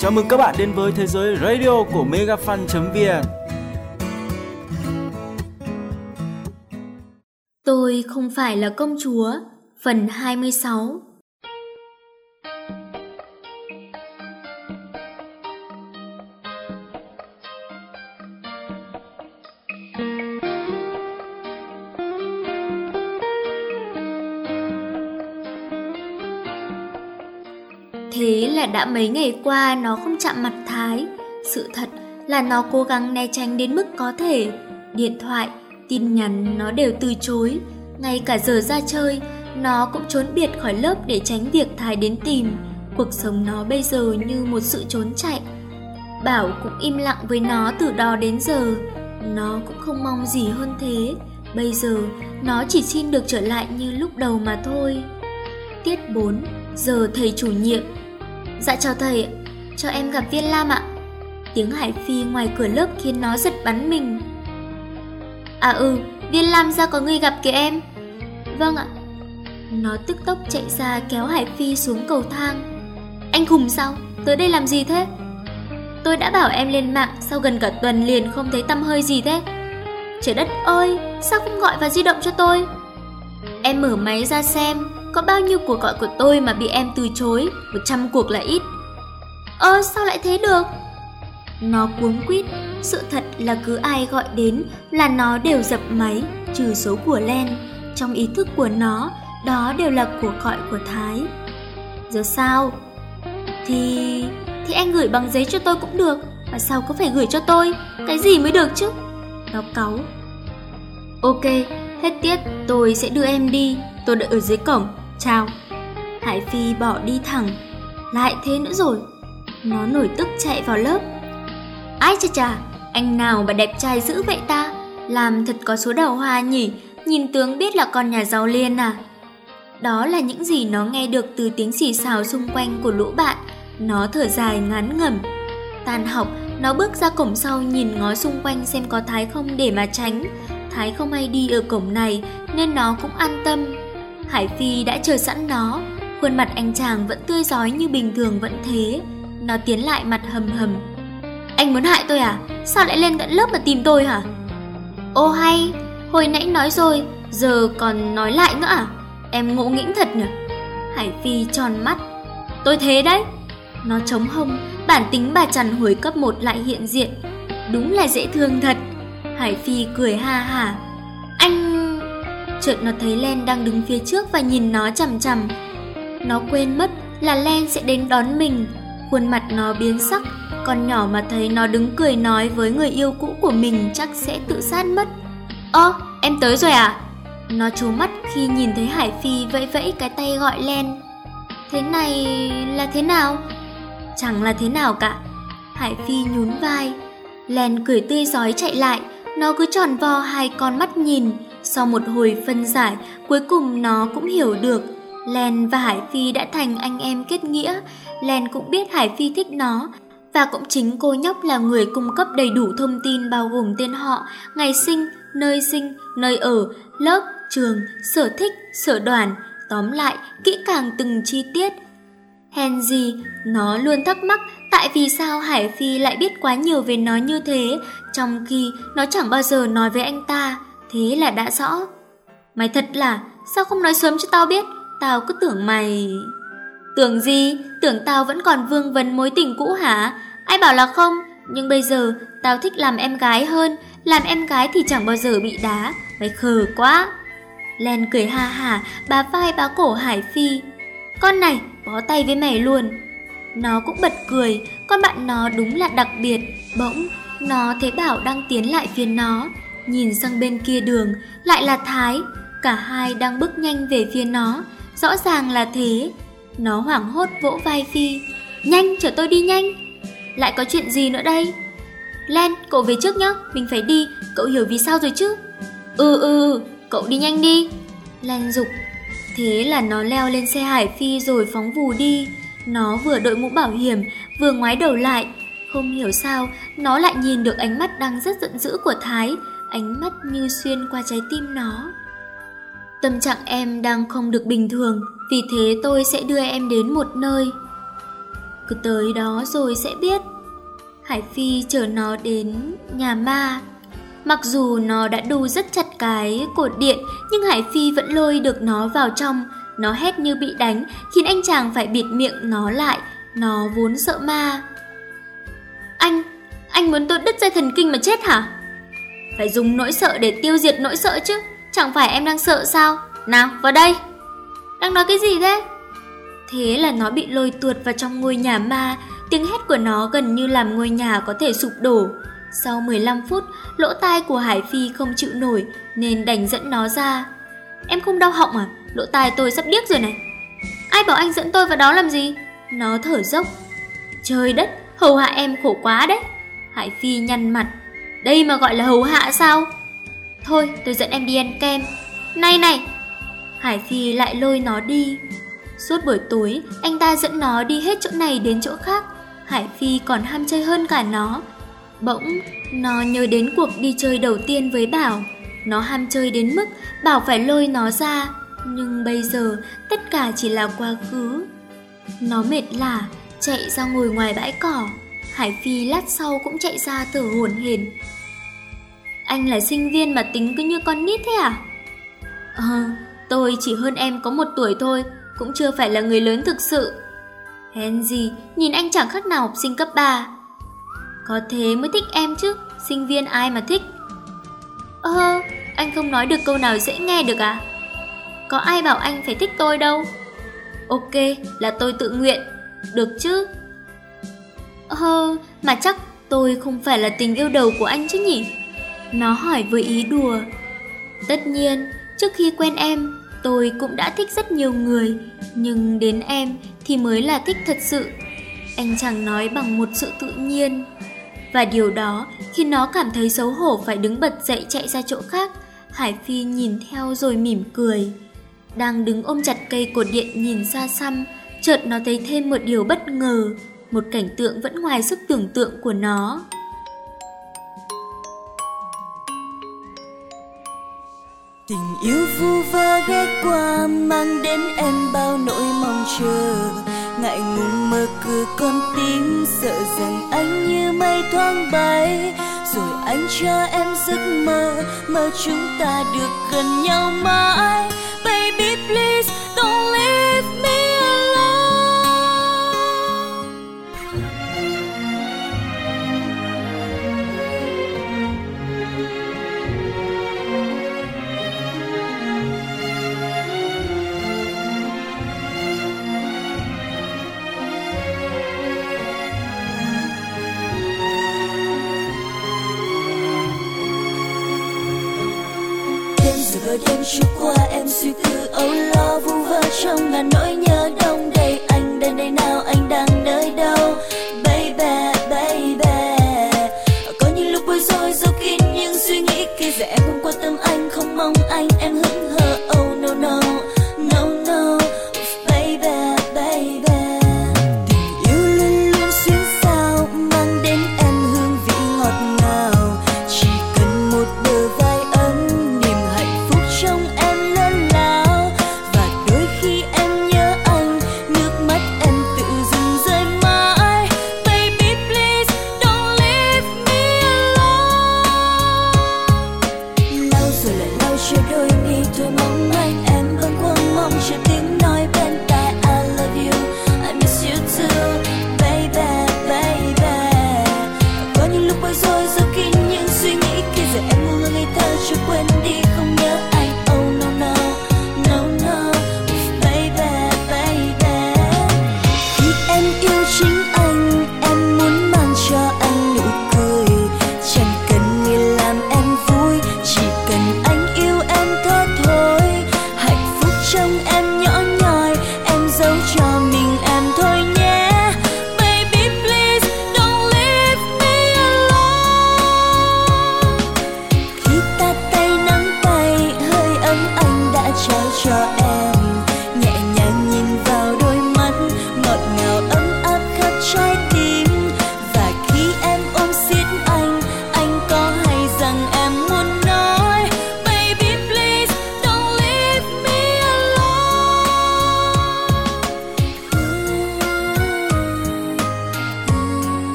Chào mừng các bạn đến với thế giới radio của megafan.vn. Tôi không phải là công chúa, phần 26. Thế là đã mấy ngày qua nó không chạm mặt Thái. Sự thật là nó cố gắng né tránh đến mức có thể. Điện thoại, tin nhắn nó đều từ chối. Ngay cả giờ ra chơi, nó cũng trốn biệt khỏi lớp để tránh việc Thái đến tìm. Cuộc sống nó bây giờ như một sự trốn chạy. Bảo cũng im lặng với nó từ đó đến giờ. Nó cũng không mong gì hơn thế. Bây giờ nó chỉ xin được trở lại như lúc đầu mà thôi. Tiết 4, giờ thầy chủ nhiệm. Dạ chào thầy, cho em gặp Viên Lam ạ. Tiếng Hải Phi ngoài cửa lớp khiến nó giật bắn mình. Viên Lam ra có người gặp kìa em. Vâng ạ. Nó tức tốc chạy ra kéo Hải Phi xuống cầu thang. Anh khùng sao? Tới đây làm gì thế? Tôi đã bảo em lên mạng, sau gần cả tuần liền không thấy tăm hơi gì thế. Trời đất ơi, sao không gọi vào di động cho tôi? Em mở máy ra xem, có bao nhiêu cuộc gọi của tôi mà bị em từ chối, 100 cuộc là ít. Sao lại thế được? Nó cuống quýt, sự thật là cứ ai gọi đến là nó đều dập máy, trừ số của Len. Trong ý thức của nó, đó đều là cuộc gọi của Thái. Giờ sao? Thì anh gửi bằng giấy cho tôi cũng được. Mà sao có phải gửi cho tôi? Cái gì mới được chứ? Nó cáu. Ok, hết tiết tôi sẽ đưa em đi. Tôi đợi ở dưới cổng. Chào. Hải Phi bỏ đi thẳng. Lại thế nữa rồi. Nó nổi tức chạy vào lớp. Ái chà, anh nào mà đẹp trai dữ vậy ta? Làm thật có số đào hoa nhỉ. Nhìn tướng biết là con nhà giàu liền à. Đó là những gì nó nghe được từ tiếng xì xào xung quanh của lũ bạn. Nó thở dài ngán ngẩm. Tan học, nó bước ra cổng sau nhìn ngó xung quanh xem có Thái không để mà tránh. Thái không hay đi ở cổng này nên nó cũng an tâm. Hải Phi đã chờ sẵn nó. Khuôn mặt anh chàng vẫn tươi rói như bình thường vẫn thế. Nó tiến lại mặt hầm hầm. Anh muốn hại tôi à? Sao lại lên tận lớp mà tìm tôi hả? Ô hay, hồi nãy nói rồi, giờ còn nói lại nữa à? Em ngộ nghĩnh thật nhỉ? Hải Phi tròn mắt. Tôi thế đấy. Nó chống hông, bản tính bà chằn hồi cấp 1 lại hiện diện. Đúng là dễ thương thật. Hải Phi cười ha hả. Anh... Chợt nó thấy Len đang đứng phía trước và nhìn nó chằm chằm. Nó quên mất là Len sẽ đến đón mình. Khuôn mặt nó biến sắc. Con nhỏ mà thấy nó đứng cười nói với người yêu cũ của mình chắc sẽ tự sát mất. Em tới rồi à? Nó trố mắt khi nhìn thấy Hải Phi vẫy vẫy cái tay gọi Len. Thế này là thế nào? Chẳng là thế nào cả. Hải Phi nhún vai. Len cười tươi rói chạy lại. Nó cứ tròn vo hai con mắt nhìn. Sau một hồi phân giải, cuối cùng nó cũng hiểu được. Len và Hải Phi đã thành anh em kết nghĩa. Len cũng biết Hải Phi thích nó. Và cũng chính cô nhóc là người cung cấp đầy đủ thông tin bao gồm tên họ, ngày sinh, nơi ở, lớp, trường, sở thích, sở đoàn. Tóm lại, kỹ càng từng chi tiết. Hèn gì, nó luôn thắc mắc tại vì sao Hải Phi lại biết quá nhiều về nó như thế, trong khi nó chẳng bao giờ nói với anh ta. Thế là đã rõ. Mày thật là, sao không nói sớm cho tao biết? Tao cứ tưởng mày... Tưởng gì? Tưởng tao vẫn còn vương vấn mối tình cũ hả? Ai bảo là không? Nhưng bây giờ tao thích làm em gái hơn. Làm em gái thì chẳng bao giờ bị đá. Mày khờ quá. Len cười ha hả, bá vai bá cổ Hải Phi. Con này, bó tay với mày luôn. Nó cũng bật cười. Con bạn nó đúng là đặc biệt. Bỗng, nó thấy Bảo đang tiến lại phía nó. Nhìn sang bên kia đường, lại là Thái. Cả hai đang bước nhanh về phía nó. Rõ ràng là thế. Nó hoảng hốt vỗ vai Phi. Nhanh, chở tôi đi nhanh. Lại có chuyện gì nữa đây? Len, cậu về trước nhá, mình phải đi. Cậu hiểu vì sao rồi chứ? Cậu đi nhanh đi. Len giục. Thế là nó leo lên xe Hải Phi rồi phóng vù đi. Nó vừa đội mũ bảo hiểm, vừa ngoái đầu lại. Không hiểu sao, nó lại nhìn được ánh mắt đang rất giận dữ của Thái. Ánh mắt như xuyên qua trái tim nó. Tâm trạng em đang không được bình thường, vì thế tôi sẽ đưa em đến một nơi. cứ tới đó rồi sẽ biết. Hải Phi chở nó đến nhà ma. Mặc dù nó đã đu rất chặt cái cột điện, nhưng Hải Phi vẫn lôi được nó vào trong. Nó hét như bị đánh, khiến anh chàng phải bịt miệng nó lại. Nó vốn sợ ma. Anh muốn tôi đứt dây thần kinh mà chết hả? Phải dùng nỗi sợ để tiêu diệt nỗi sợ chứ. Chẳng phải em đang sợ sao? Nào, vào đây. Đang nói cái gì thế? Thế là nó bị lôi tuột vào trong ngôi nhà ma. Tiếng hét của nó gần như làm ngôi nhà có thể sụp đổ. Sau 15 phút, lỗ tai của Hải Phi không chịu nổi nên đành dẫn nó ra. Em không đau họng à? Lỗ tai tôi sắp điếc rồi này. Ai bảo anh dẫn tôi vào đó làm gì? Nó thở dốc. Trời đất, hầu hạ em khổ quá đấy. Hải Phi nhăn mặt. Đây mà gọi là hầu hạ sao? Thôi, tôi dẫn em đi ăn kem. Này. Hải Phi lại lôi nó đi. Suốt buổi tối, anh ta dẫn nó đi hết chỗ này đến chỗ khác. Hải Phi còn ham chơi hơn cả nó. Bỗng, nó nhớ đến cuộc đi chơi đầu tiên với Bảo. Nó ham chơi đến mức Bảo phải lôi nó ra. Nhưng bây giờ, tất cả chỉ là quá khứ. Nó mệt lả, chạy ra ngồi ngoài bãi cỏ. Hải Phi lát sau cũng chạy ra thở hổn hển. Anh là sinh viên mà tính cứ như con nít thế à? Tôi chỉ hơn em có 1 tuổi thôi, cũng chưa phải là người lớn thực sự. Hèn gì, nhìn anh chẳng khác nào học sinh cấp 3. Có thế mới thích em chứ, sinh viên ai mà thích. Anh không nói được câu nào dễ nghe được à? Có ai bảo anh phải thích tôi đâu. Ok, là tôi tự nguyện. Được chứ? Mà chắc tôi không phải là tình yêu đầu của anh chứ nhỉ? Nó hỏi với ý đùa. Tất nhiên, trước khi quen em, tôi cũng đã thích rất nhiều người, nhưng đến em thì mới là thích thật sự. Anh chàng nói bằng một sự tự nhiên. Và điều đó khiến nó cảm thấy xấu hổ phải đứng bật dậy chạy ra chỗ khác. Hải Phi nhìn theo rồi mỉm cười. Đang đứng ôm chặt cây cột điện nhìn xa xăm, chợt nó thấy thêm một điều bất ngờ, một cảnh tượng vẫn ngoài sức tưởng tượng của nó. Tình yêu vu vơ ghé qua mang đến em bao nỗi mong chờ. Ngại ngùng mở cửa con tim, sợ rằng anh như mây thoáng bay. Rồi anh cho em giấc mơ, mơ chúng ta được gần nhau mãi. Baby please don't leave me alone. Đêm trôi qua em suy tư âu lo vu vơ trong ngàn nỗi nhớ đông.